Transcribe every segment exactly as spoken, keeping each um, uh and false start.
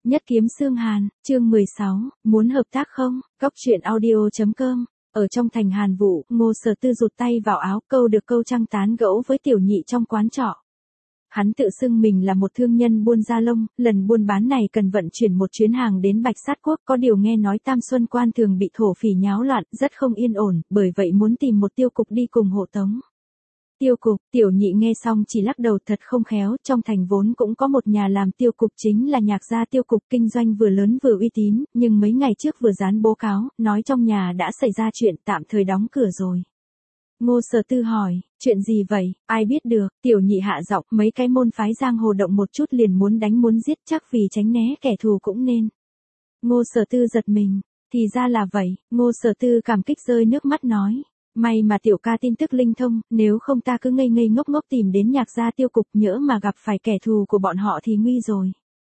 Nhất kiếm xương hàn, chương mười sáu, muốn hợp tác không? Cóc truyện audio chấm com. Ở trong thành Hàn Vũ, Ngô Sở Tư rụt tay vào áo, câu được câu trăng tán gẫu với tiểu nhị trong quán trọ. Hắn tự xưng mình là một thương nhân buôn da lông, lần buôn bán này cần vận chuyển một chuyến hàng đến Bạch Sát Quốc, có điều nghe nói Tam Xuân Quan thường bị thổ phỉ nháo loạn, rất không yên ổn, bởi vậy muốn tìm một tiêu cục đi cùng hộ tống. Tiêu cục, tiểu nhị nghe xong chỉ lắc đầu, thật không khéo, trong thành vốn cũng có một nhà làm tiêu cục, chính là Nhạc gia tiêu cục, kinh doanh vừa lớn vừa uy tín, nhưng mấy ngày trước vừa dán báo cáo, nói trong nhà đã xảy ra chuyện, tạm thời đóng cửa rồi. Ngô Sở Tư hỏi, chuyện gì vậy, ai biết được, tiểu nhị hạ giọng, mấy cái môn phái giang hồ động một chút liền muốn đánh muốn giết, chắc vì tránh né kẻ thù cũng nên. Ngô Sở Tư giật mình, thì ra là vậy, Ngô Sở Tư cảm kích rơi nước mắt nói. May mà tiểu ca tin tức linh thông, nếu không ta cứ ngây ngây ngốc ngốc tìm đến Nhạc gia tiêu cục, nhỡ mà gặp phải kẻ thù của bọn họ thì nguy rồi.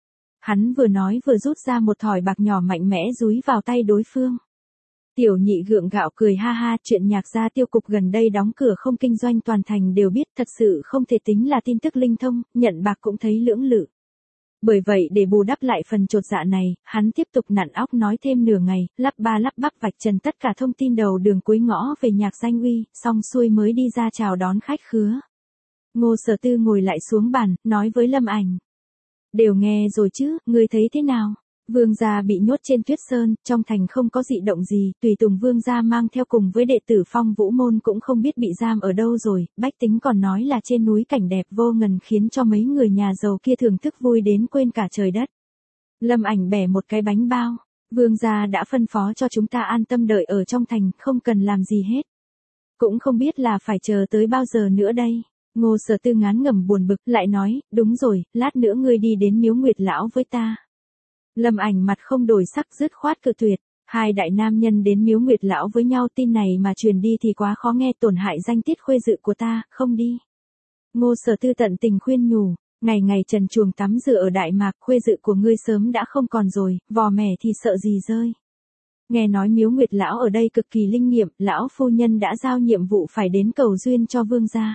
Hắn vừa nói vừa rút ra một thỏi bạc nhỏ mạnh mẽ dúi vào tay đối phương. Tiểu nhị gượng gạo cười ha ha, chuyện Nhạc gia tiêu cục gần đây đóng cửa không kinh doanh toàn thành đều biết, thật sự không thể tính là tin tức linh thông, nhận bạc cũng thấy lưỡng lự. Bởi vậy để bù đắp lại phần chột dạ này, hắn tiếp tục nặn óc nói thêm nửa ngày, lắp ba lắp bắp vạch trần tất cả thông tin đầu đường cuối ngõ về Nhạc danh uy, xong xuôi mới đi ra chào đón khách khứa. Ngô Sở Tư ngồi lại xuống bàn, nói với Lâm Ảnh. Đều nghe rồi chứ, ngươi thấy thế nào? Vương gia bị nhốt trên Tuyết Sơn, trong thành không có dị động gì, tùy tùng vương gia mang theo cùng với đệ tử Phong Vũ môn cũng không biết bị giam ở đâu rồi, bách tính còn nói là trên núi cảnh đẹp vô ngần khiến cho mấy người nhà giàu kia thưởng thức vui đến quên cả trời đất. Lâm Ảnh bẻ một cái bánh bao, vương gia đã phân phó cho chúng ta an tâm đợi ở trong thành, không cần làm gì hết. Cũng không biết là phải chờ tới bao giờ nữa đây. Ngô Sở Tư ngán ngẩm buồn bực, lại nói, đúng rồi, lát nữa ngươi đi đến Miếu Nguyệt Lão với ta. Lâm Ảnh mặt không đổi sắc, dứt khoát cự tuyệt. Hai đại nam nhân đến Miếu Nguyệt Lão với nhau, tin này mà truyền đi thì quá khó nghe, tổn hại danh tiết khuê dự của ta, không đi. Ngô Sở Tư tận tình khuyên nhủ, ngày ngày trần truồng tắm rửa ở Đại Mạc, khuê dự của ngươi sớm đã không còn rồi, vò mẻ thì sợ gì rơi. Nghe nói Miếu Nguyệt Lão ở đây cực kỳ linh nghiệm, lão phu nhân đã giao nhiệm vụ phải đến cầu duyên cho vương gia.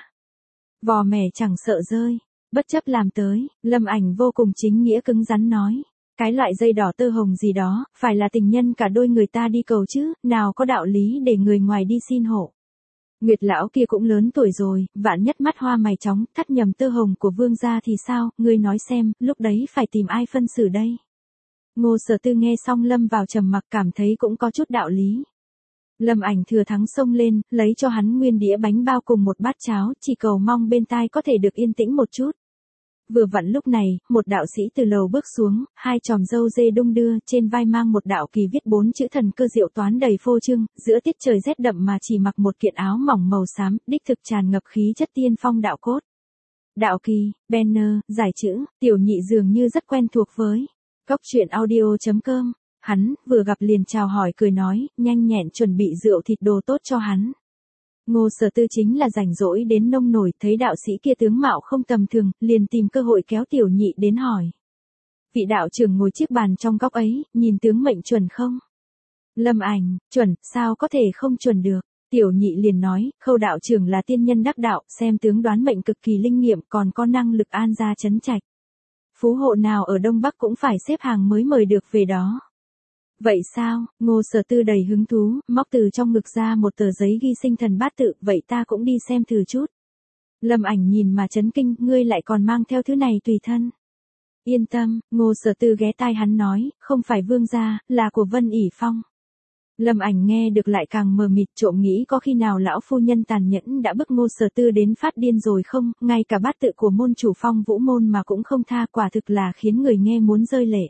Vò mẻ chẳng sợ rơi, bất chấp làm tới. Lâm Ảnh vô cùng chính nghĩa cứng rắn nói. Cái loại dây đỏ tơ hồng gì đó, phải là tình nhân cả đôi người ta đi cầu chứ, nào có đạo lý để người ngoài đi xin hộ. Nguyệt lão kia cũng lớn tuổi rồi, vạn nhất mắt hoa mày chóng, thắt nhầm tơ hồng của vương gia thì sao, ngươi nói xem, lúc đấy phải tìm ai phân xử đây. Ngô Sở Tư nghe xong lâm vào trầm mặc, cảm thấy cũng có chút đạo lý. Lâm Ảnh thừa thắng xông lên, lấy cho hắn nguyên đĩa bánh bao cùng một bát cháo, chỉ cầu mong bên tai có thể được yên tĩnh một chút. Vừa vặn lúc này, một đạo sĩ từ lầu bước xuống, hai chòm râu dê đung đưa, trên vai mang một đạo kỳ viết bốn chữ thần cơ diệu toán đầy phô trương, giữa tiết trời rét đậm mà chỉ mặc một kiện áo mỏng màu xám, đích thực tràn ngập khí chất tiên phong đạo cốt. Đạo kỳ, banner, giải chữ, tiểu nhị dường như rất quen thuộc với cóc truyện audio chấm com. Hắn vừa gặp liền chào hỏi cười nói, nhanh nhẹn chuẩn bị rượu thịt đồ tốt cho hắn. Ngô Sở Tư chính là rảnh rỗi đến nông nổi, thấy đạo sĩ kia tướng mạo không tầm thường, liền tìm cơ hội kéo tiểu nhị đến hỏi. Vị đạo trưởng ngồi chiếc bàn trong góc ấy, nhìn tướng mệnh chuẩn không? Lâm Ảnh, chuẩn, sao có thể không chuẩn được? Tiểu nhị liền nói, Khâu đạo trưởng là tiên nhân đắc đạo, xem tướng đoán mệnh cực kỳ linh nghiệm, còn có năng lực an gia trấn trạch. Phú hộ nào ở Đông Bắc cũng phải xếp hàng mới mời được về đó. Vậy sao? Ngô Sở Tư đầy hứng thú, móc từ trong ngực ra một tờ giấy ghi sinh thần bát tự, vậy ta cũng đi xem thử chút. Lâm Ảnh nhìn mà chấn kinh, ngươi lại còn mang theo thứ này tùy thân. Yên tâm, Ngô Sở Tư ghé tai hắn nói, không phải vương gia, là của Vân ỉ Phong. Lâm Ảnh nghe được lại càng mờ mịt, trộm nghĩ có khi nào lão phu nhân tàn nhẫn đã bức Ngô Sở Tư đến phát điên rồi không, ngay cả bát tự của môn chủ Phong Vũ môn mà cũng không tha, quả thực là khiến người nghe muốn rơi lệ.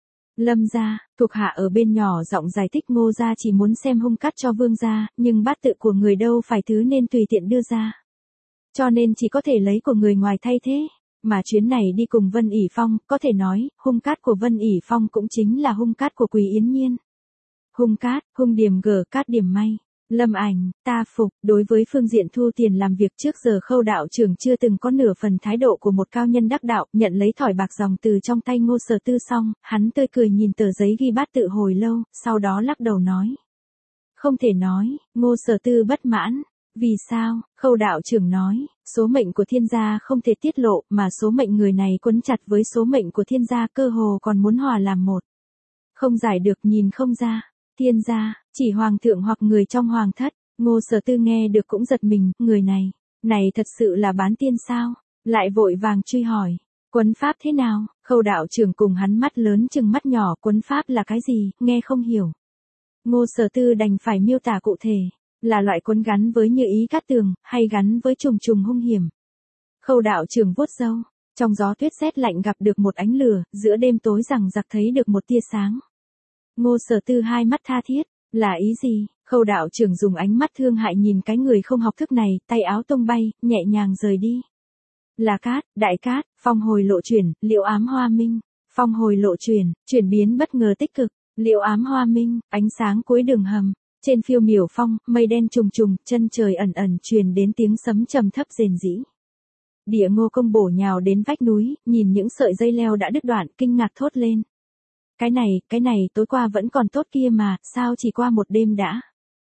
Lâm gia, thuộc hạ ở bên nhỏ giọng giải thích, Ngô gia chỉ muốn xem hung cát cho vương gia, nhưng bát tự của người đâu phải thứ nên tùy tiện đưa ra. Cho nên chỉ có thể lấy của người ngoài thay thế, mà chuyến này đi cùng Vân ỉ Phong, có thể nói, hung cát của Vân ỉ Phong cũng chính là hung cát của Quý Yến Nhiên. Hung cát, hung điểm gờ cát điểm may. Lâm Ảnh, ta phục, đối với phương diện thu tiền làm việc trước giờ Khâu đạo trưởng chưa từng có nửa phần thái độ của một cao nhân đắc đạo, nhận lấy thỏi bạc dòng từ trong tay Ngô Sở Tư xong, hắn tươi cười nhìn tờ giấy ghi bát tự hồi lâu, sau đó lắc đầu nói. Không thể nói, Ngô Sở Tư bất mãn. Vì sao? Khâu đạo trưởng nói, Số mệnh của thiên gia không thể tiết lộ, mà số mệnh người này quấn chặt với số mệnh của thiên gia, cơ hồ còn muốn hòa làm một. Không giải được, nhìn không ra. Thiên gia, chỉ hoàng thượng hoặc người trong hoàng thất. Ngô Sở Tư nghe được cũng giật mình, người này, này thật sự là bán tiên sao? Lại vội vàng truy hỏi, quấn pháp thế nào? Khâu đạo trưởng cùng hắn mắt lớn chừng mắt nhỏ, quấn pháp là cái gì, nghe không hiểu. Ngô Sở Tư đành phải miêu tả cụ thể, là loại quấn gắn với Như Ý Cát Tường, hay gắn với trùng trùng hung hiểm. Khâu đạo trưởng vuốt râu, trong gió tuyết rét lạnh gặp được một ánh lửa, giữa đêm tối rằng giặc thấy được một tia sáng. Ngô Sở Tư hai mắt tha thiết, là ý gì? Khâu đạo trưởng dùng ánh mắt thương hại nhìn cái người không học thức này, tay áo tung bay, nhẹ nhàng rời đi. Là cát, đại cát, phong hồi lộ chuyển, liễu ám hoa minh. Phong hồi lộ chuyển, chuyển biến bất ngờ tích cực, liễu ám hoa minh, ánh sáng cuối đường hầm. Trên phiêu miểu phong, mây đen trùng trùng, chân trời ẩn ẩn truyền đến tiếng sấm trầm thấp rền rĩ. Địa Ngô Công bổ nhào đến vách núi, nhìn những sợi dây leo đã đứt đoạn, kinh ngạc thốt lên. Cái này, cái này tối qua vẫn còn tốt kia mà, sao chỉ qua một đêm đã?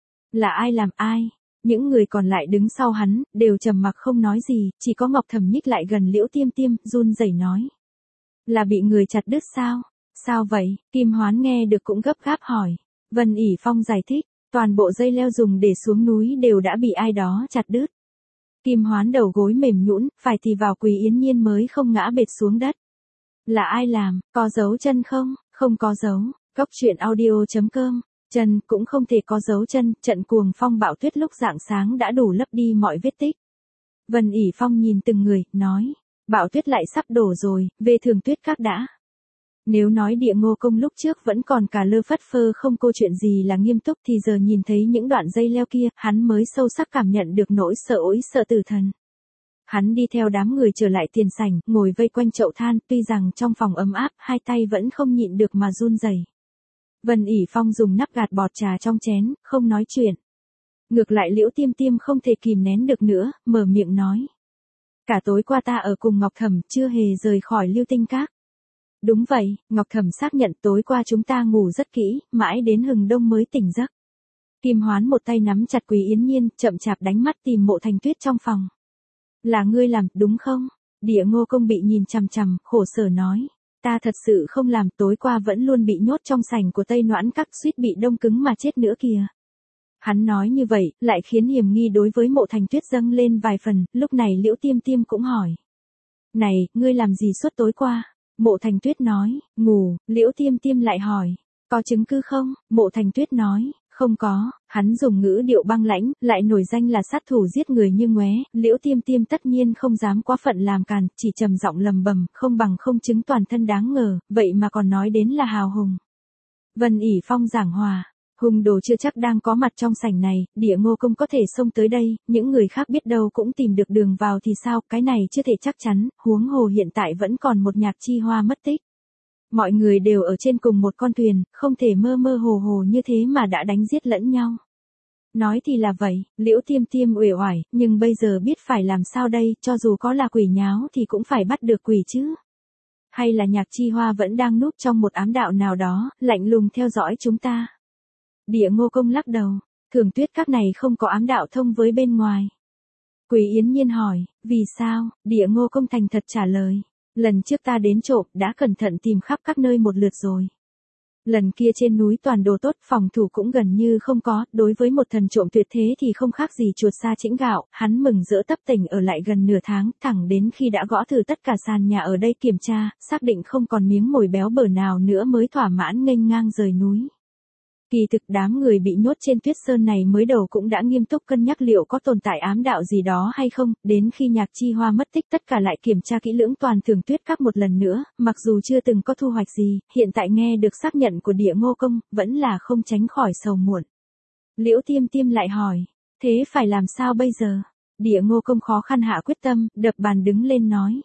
Là ai làm ai? Những người còn lại đứng sau hắn, đều trầm mặc không nói gì, chỉ có Ngọc Thẩm nhích lại gần Liễu Tiêm Tiêm, run rẩy nói. Là bị người chặt đứt sao? Sao vậy? Kim Hoán nghe được cũng gấp gáp hỏi. Vân ỉ Phong giải thích, toàn bộ dây leo dùng để xuống núi đều đã bị ai đó chặt đứt. Kim Hoán đầu gối mềm nhũn, phải thì vào Quỳ Yến Nhiên mới không ngã bệt xuống đất. Là ai làm, có dấu chân không? Không có dấu. Cốc truyện audio chấm com. Chân cũng không thể có dấu chân, trận cuồng phong bão tuyết lúc rạng sáng đã đủ lấp đi mọi vết tích. Vân ỉ Phong nhìn từng người, nói, bão tuyết lại sắp đổ rồi, về Thường Tuyết Các đã. Nếu nói Địa Ngô Công lúc trước vẫn còn cả lơ phất phơ không câu chuyện gì là nghiêm túc thì giờ nhìn thấy những đoạn dây leo kia, hắn mới sâu sắc cảm nhận được nỗi sợ ối sợ tử thần. Hắn đi theo đám người trở lại tiền sảnh, ngồi vây quanh chậu than, tuy rằng trong phòng ấm áp, hai tay vẫn không nhịn được mà run rẩy. Vân ỉ Phong dùng nắp gạt bọt trà trong chén, không nói chuyện. Ngược lại Liễu Tiêm Tiêm không thể kìm nén được nữa, mở miệng nói. Cả tối qua ta ở cùng Ngọc Thẩm, chưa hề rời khỏi Lưu Tinh Các. Đúng vậy, Ngọc Thẩm xác nhận tối qua chúng ta ngủ rất kỹ, mãi đến hừng đông mới tỉnh giấc. Kim Hoán một tay nắm chặt Quỳ Yến Nhiên, chậm chạp đánh mắt tìm Mộ Thành Tuyết trong phòng. Là ngươi làm, đúng không? Địa Ngô Công bị nhìn chằm chằm, khổ sở nói. Ta thật sự không làm, tối qua vẫn luôn bị nhốt trong sảnh của Tây Noãn Các, suýt bị đông cứng mà chết nữa kìa. Hắn nói như vậy, lại khiến hiểm nghi đối với Mộ Thành Tuyết dâng lên vài phần, lúc này Liễu Tiêm Tiêm cũng hỏi. Này, ngươi làm gì suốt tối qua? Mộ Thành Tuyết nói, ngủ. Liễu Tiêm Tiêm lại hỏi, có chứng cứ không? Mộ Thành Tuyết nói, không có. Hắn dùng ngữ điệu băng lãnh, lại nổi danh là sát thủ giết người như ngoé. Liễu Tiêm Tiêm tất nhiên không dám quá phận làm càn, chỉ trầm giọng lầm bầm, không bằng không chứng, toàn thân đáng ngờ, vậy mà còn nói đến là hào hùng. Vân ỉ Phong giảng hòa, hùng đồ chưa chắc đang có mặt trong sảnh này, Địa Ngô Công có thể xông tới đây, những người khác biết đâu cũng tìm được đường vào thì sao, cái này chưa thể chắc chắn, huống hồ hiện tại vẫn còn một Nhạc Chi Hoa mất tích. Mọi người đều ở trên cùng một con thuyền, không thể mơ mơ hồ hồ như thế mà đã đánh giết lẫn nhau. Nói thì là vậy, Liễu Tiêm Tiêm uể oải, nhưng bây giờ biết phải làm sao đây, cho dù có là quỷ nháo thì cũng phải bắt được quỷ chứ. Hay là Nhạc Chi Hoa vẫn đang núp trong một ám đạo nào đó, lạnh lùng theo dõi chúng ta. Địa Ngô Công lắc đầu, Thường Tuyết Các này không có ám đạo thông với bên ngoài. Quỳ Yến Nhiên hỏi, vì sao? Địa Ngô Công thành thật trả lời. Lần trước ta đến trộm, đã cẩn thận tìm khắp các nơi một lượt rồi. Lần kia trên núi toàn đồ tốt, phòng thủ cũng gần như không có, đối với một thần trộm tuyệt thế thì không khác gì chuột sa chĩnh gạo, hắn mừng rỡ tấp tỉnh ở lại gần nửa tháng, thẳng đến khi đã gõ thử tất cả sàn nhà ở đây kiểm tra, xác định không còn miếng mồi béo bở nào nữa mới thỏa mãn nghênh ngang rời núi. Kỳ thực đám người bị nhốt trên tuyết sơn này mới đầu cũng đã nghiêm túc cân nhắc liệu có tồn tại ám đạo gì đó hay không, đến khi Nhạc Chi Hoa mất tích tất cả lại kiểm tra kỹ lưỡng toàn Thường Tuyết Các một lần nữa, mặc dù chưa từng có thu hoạch gì, hiện tại nghe được xác nhận của Địa Ngô Công, vẫn là không tránh khỏi sầu muộn. Liễu Tiêm Tiêm lại hỏi, thế phải làm sao bây giờ? Địa Ngô Công khó khăn hạ quyết tâm, đập bàn đứng lên nói.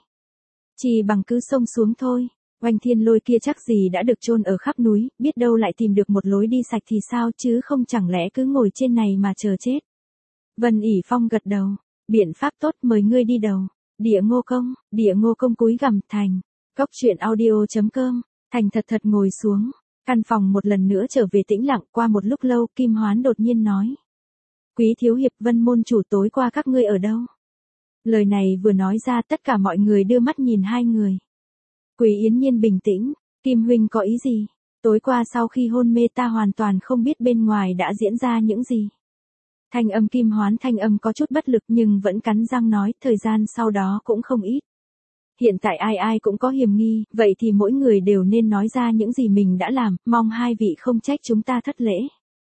Chỉ bằng cứ xông xuống thôi. Oanh Thiên Lôi kia chắc gì đã được chôn ở khắp núi, biết đâu lại tìm được một lối đi sạch thì sao chứ không chẳng lẽ cứ ngồi trên này mà chờ chết. Vân ỉ Phong gật đầu, biện pháp tốt, mời ngươi đi đầu. Địa Ngô Công, Địa Ngô Công cúi gằm thành. Cốc truyện audio chấm com, thành thật thật ngồi xuống. Căn phòng một lần nữa trở về tĩnh lặng, qua một lúc lâu, Kim Hoán đột nhiên nói. Quý thiếu hiệp, Vân môn chủ, tối qua các ngươi ở đâu? Lời này vừa nói ra tất cả mọi người đưa mắt nhìn hai người. Quý Yến Nhiên bình tĩnh, Kim huynh có ý gì? Tối qua sau khi hôn mê ta hoàn toàn không biết bên ngoài đã diễn ra những gì. Thanh âm Kim Hoán thanh âm có chút bất lực nhưng vẫn cắn răng nói, thời gian sau đó cũng không ít. Hiện tại ai ai cũng có hiềm nghi, vậy thì mỗi người đều nên nói ra những gì mình đã làm, mong hai vị không trách chúng ta thất lễ.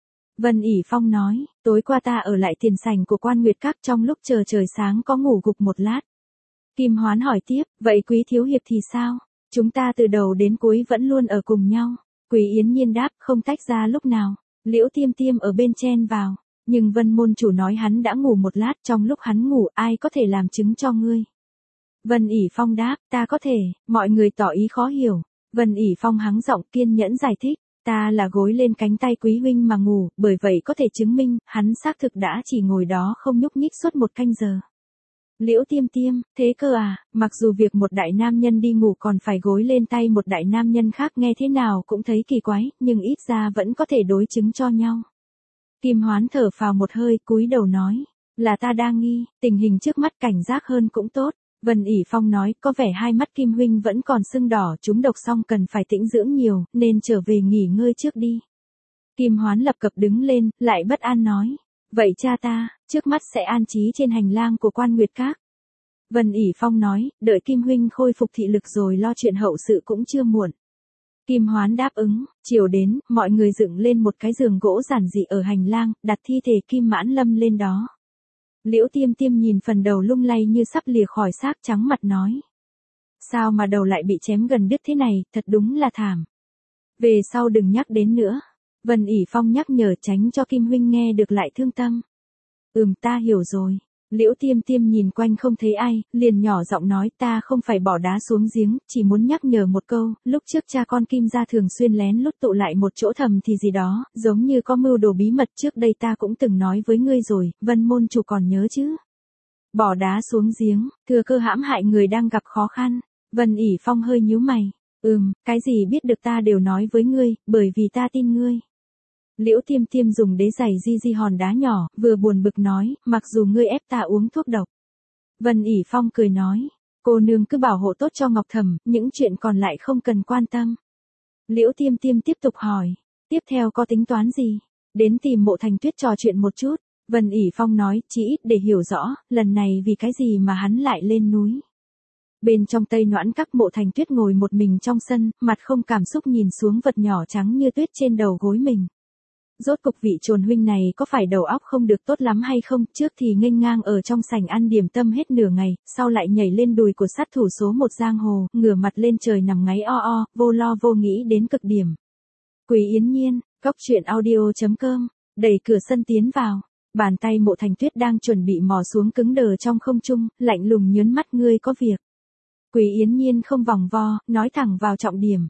Vân ỉ Phong nói, tối qua ta ở lại tiền sảnh của Quan Nguyệt Các, trong lúc chờ trời sáng có ngủ gục một lát. Kim Hoán hỏi tiếp, vậy Quý thiếu hiệp thì sao? Chúng ta từ đầu đến cuối vẫn luôn ở cùng nhau. Quý Yến Nhiên đáp, không tách ra lúc nào. Liễu Tiêm Tiêm ở bên chen vào, nhưng Vân môn chủ nói hắn đã ngủ một lát, trong lúc hắn ngủ ai có thể làm chứng cho ngươi? Vân ỉ Phong đáp, ta có thể. Mọi người tỏ ý khó hiểu. Vân ỉ Phong hắng giọng kiên nhẫn giải thích, ta là gối lên cánh tay Quý huynh mà ngủ, bởi vậy có thể chứng minh, hắn xác thực đã chỉ ngồi đó không nhúc nhích suốt một canh giờ. Liễu Tiêm Tiêm, thế cơ à, mặc dù việc một đại nam nhân đi ngủ còn phải gối lên tay một đại nam nhân khác nghe thế nào cũng thấy kỳ quái, nhưng ít ra vẫn có thể đối chứng cho nhau. Kim Hoán thở phào một hơi, cúi đầu nói, là ta đang nghi, tình hình trước mắt cảnh giác hơn cũng tốt. Vân ỉ Phong nói, có vẻ hai mắt Kim huynh vẫn còn sưng đỏ, chúng độc xong cần phải tĩnh dưỡng nhiều, nên trở về nghỉ ngơi trước đi. Kim Hoán lập cập đứng lên, lại bất an nói, vậy cha ta, trước mắt sẽ an trí trên hành lang của Quan Nguyệt Các. Vân ỉ Phong nói, đợi Kim huynh khôi phục thị lực rồi lo chuyện hậu sự cũng chưa muộn. Kim Hoán đáp ứng, chiều đến, mọi người dựng lên một cái giường gỗ giản dị ở hành lang, đặt thi thể Kim Mãn Lâm lên đó. Liễu Tiêm Tiêm nhìn phần đầu lung lay như sắp lìa khỏi xác, trắng mặt nói. Sao mà đầu lại bị chém gần đứt thế này, thật đúng là thảm. Về sau đừng nhắc đến nữa. Vân ỉ Phong nhắc nhở tránh cho Kim huynh nghe được lại thương tâm. Ừm, ta hiểu rồi. Liễu Tiêm Tiêm nhìn quanh không thấy ai, liền nhỏ giọng nói, ta không phải bỏ đá xuống giếng, chỉ muốn nhắc nhở một câu, lúc trước cha con Kim gia thường xuyên lén lút tụ lại một chỗ thầm thì gì đó, giống như có mưu đồ bí mật, trước đây ta cũng từng nói với ngươi rồi, Vân môn chủ còn nhớ chứ? Bỏ đá xuống giếng, thừa cơ hãm hại người đang gặp khó khăn. Vân ỉ Phong hơi nhíu mày, ừm, cái gì biết được ta đều nói với ngươi, bởi vì ta tin ngươi. Liễu Tiêm Tiêm dùng đế giày di di hòn đá nhỏ, vừa buồn bực nói, mặc dù ngươi ép ta uống thuốc độc. Vân ỉ Phong cười nói, cô nương cứ bảo hộ tốt cho Ngọc Thẩm, những chuyện còn lại không cần quan tâm. Liễu Tiêm Tiêm tiếp tục hỏi, tiếp theo có tính toán gì? Đến tìm Mộ Thành Tuyết trò chuyện một chút. Vân ỉ Phong nói, chỉ ít để hiểu rõ, lần này vì cái gì mà hắn lại lên núi. Bên trong Tây Noãn Các, Mộ Thành Tuyết ngồi một mình trong sân, mặt không cảm xúc nhìn xuống vật nhỏ trắng như tuyết trên đầu gối mình. Rốt cục vị Trồn huynh này có phải đầu óc không được tốt lắm hay không, trước thì nghênh ngang ở trong sảnh ăn điểm tâm hết nửa ngày, sau lại nhảy lên đùi của sát thủ số một giang hồ, ngửa mặt lên trời nằm ngáy o o, vô lo vô nghĩ đến cực điểm. Quý Yến Nhiên, Cóc Truyện Audio chấm com, đẩy cửa sân tiến vào, bàn tay Mộ Thành Tuyết đang chuẩn bị mò xuống cứng đờ trong không trung, lạnh lùng nhớn mắt, ngươi có việc. Quý Yến Nhiên không vòng vo, nói thẳng vào trọng điểm.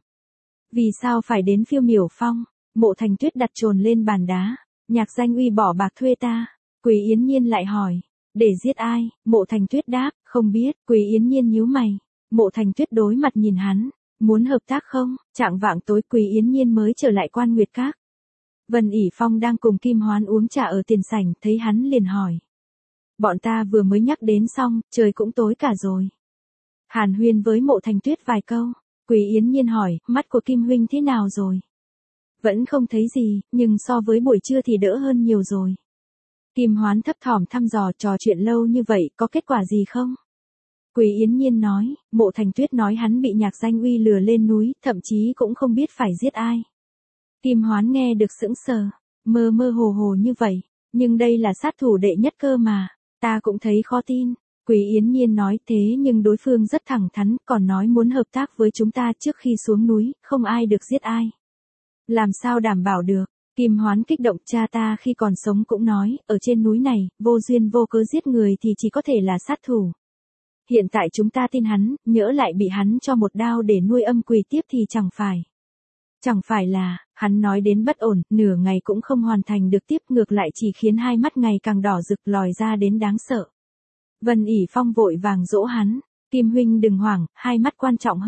Vì sao phải đến Phiêu Miểu Phong? Mộ Thành Tuyết đặt chồn lên bàn đá, Nhạc Danh Uy bỏ bạc thuê ta. Quý Yến Nhiên lại hỏi, để giết ai? Mộ Thành Tuyết đáp, không biết. Quý Yến Nhiên nhíu mày. Mộ Thành Tuyết đối mặt nhìn hắn, muốn hợp tác không? Trạng vạng tối Quý Yến Nhiên mới trở lại Quan Nguyệt Các. Vân ỉ Phong đang cùng Kim Hoán uống trà ở tiền sảnh, thấy hắn liền hỏi. Bọn ta vừa mới nhắc đến xong, trời cũng tối cả rồi. Hàn huyên với Mộ Thành Tuyết vài câu, Quý Yến Nhiên hỏi, mắt của Kim huynh thế nào rồi? Vẫn không thấy gì, nhưng so với buổi trưa thì đỡ hơn nhiều rồi. Kim Hoán thấp thỏm thăm dò, trò chuyện lâu như vậy, có kết quả gì không? Quý Yến Nhiên nói, Mộ Thành Tuyết nói hắn bị Nhạc Danh Uy lừa lên núi, thậm chí cũng không biết phải giết ai. Kim Hoán nghe được sững sờ, mơ mơ hồ hồ như vậy, nhưng đây là sát thủ đệ nhất cơ mà, ta cũng thấy khó tin. Quý Yến Nhiên nói, thế nhưng đối phương rất thẳng thắn, còn nói muốn hợp tác với chúng ta trước khi xuống núi, không ai được giết ai. Làm sao đảm bảo được? Kim Hoán kích động, cha ta khi còn sống cũng nói, ở trên núi này, vô duyên vô cớ giết người thì chỉ có thể là sát thủ. Hiện tại chúng ta tin hắn, nhỡ lại bị hắn cho một đao để nuôi âm quỷ tiếp thì chẳng phải. Chẳng phải là, hắn nói đến bất ổn, nửa ngày cũng không hoàn thành được tiếp, ngược lại chỉ khiến hai mắt ngày càng đỏ rực lòi ra đến đáng sợ. Vân ỉ Phong vội vàng dỗ hắn, Kim huynh đừng hoảng, hai mắt quan trọng hơn.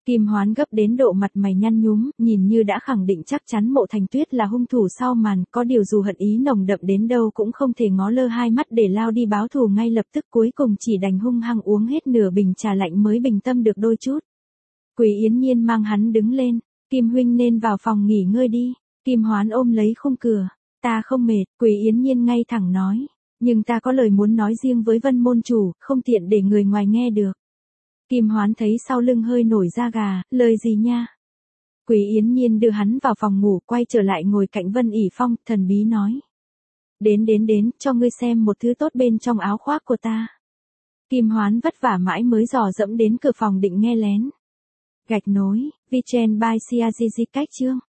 Kim Hoán gấp đến độ mặt mày nhăn nhúm, nhìn như đã khẳng định chắc chắn Mộ Thành Tuyết là hung thủ sau màn, có điều dù hận ý nồng đậm đến đâu cũng không thể ngó lơ hai mắt để lao đi báo thù ngay lập tức, cuối cùng chỉ đành hung hăng uống hết nửa bình trà lạnh mới bình tâm được đôi chút. Quý Yến Nhiên mang hắn đứng lên, Kim huynh nên vào phòng nghỉ ngơi đi. Kim Hoán ôm lấy khung cửa, ta không mệt, Quý Yến Nhiên ngay thẳng nói, nhưng ta có lời muốn nói riêng với Vân môn chủ, không tiện để người ngoài nghe được. Kim Hoán thấy sau lưng hơi nổi da gà, lời gì nha? Quý Yến Nhiên đưa hắn vào phòng ngủ, quay trở lại ngồi cạnh Vân ỉ Phong, thần bí nói. Đến đến đến, cho ngươi xem một thứ tốt bên trong áo khoác của ta. Kim Hoán vất vả mãi mới dò dẫm đến cửa phòng định nghe lén. Gạch nối, Vichen by Siazizi cách chương.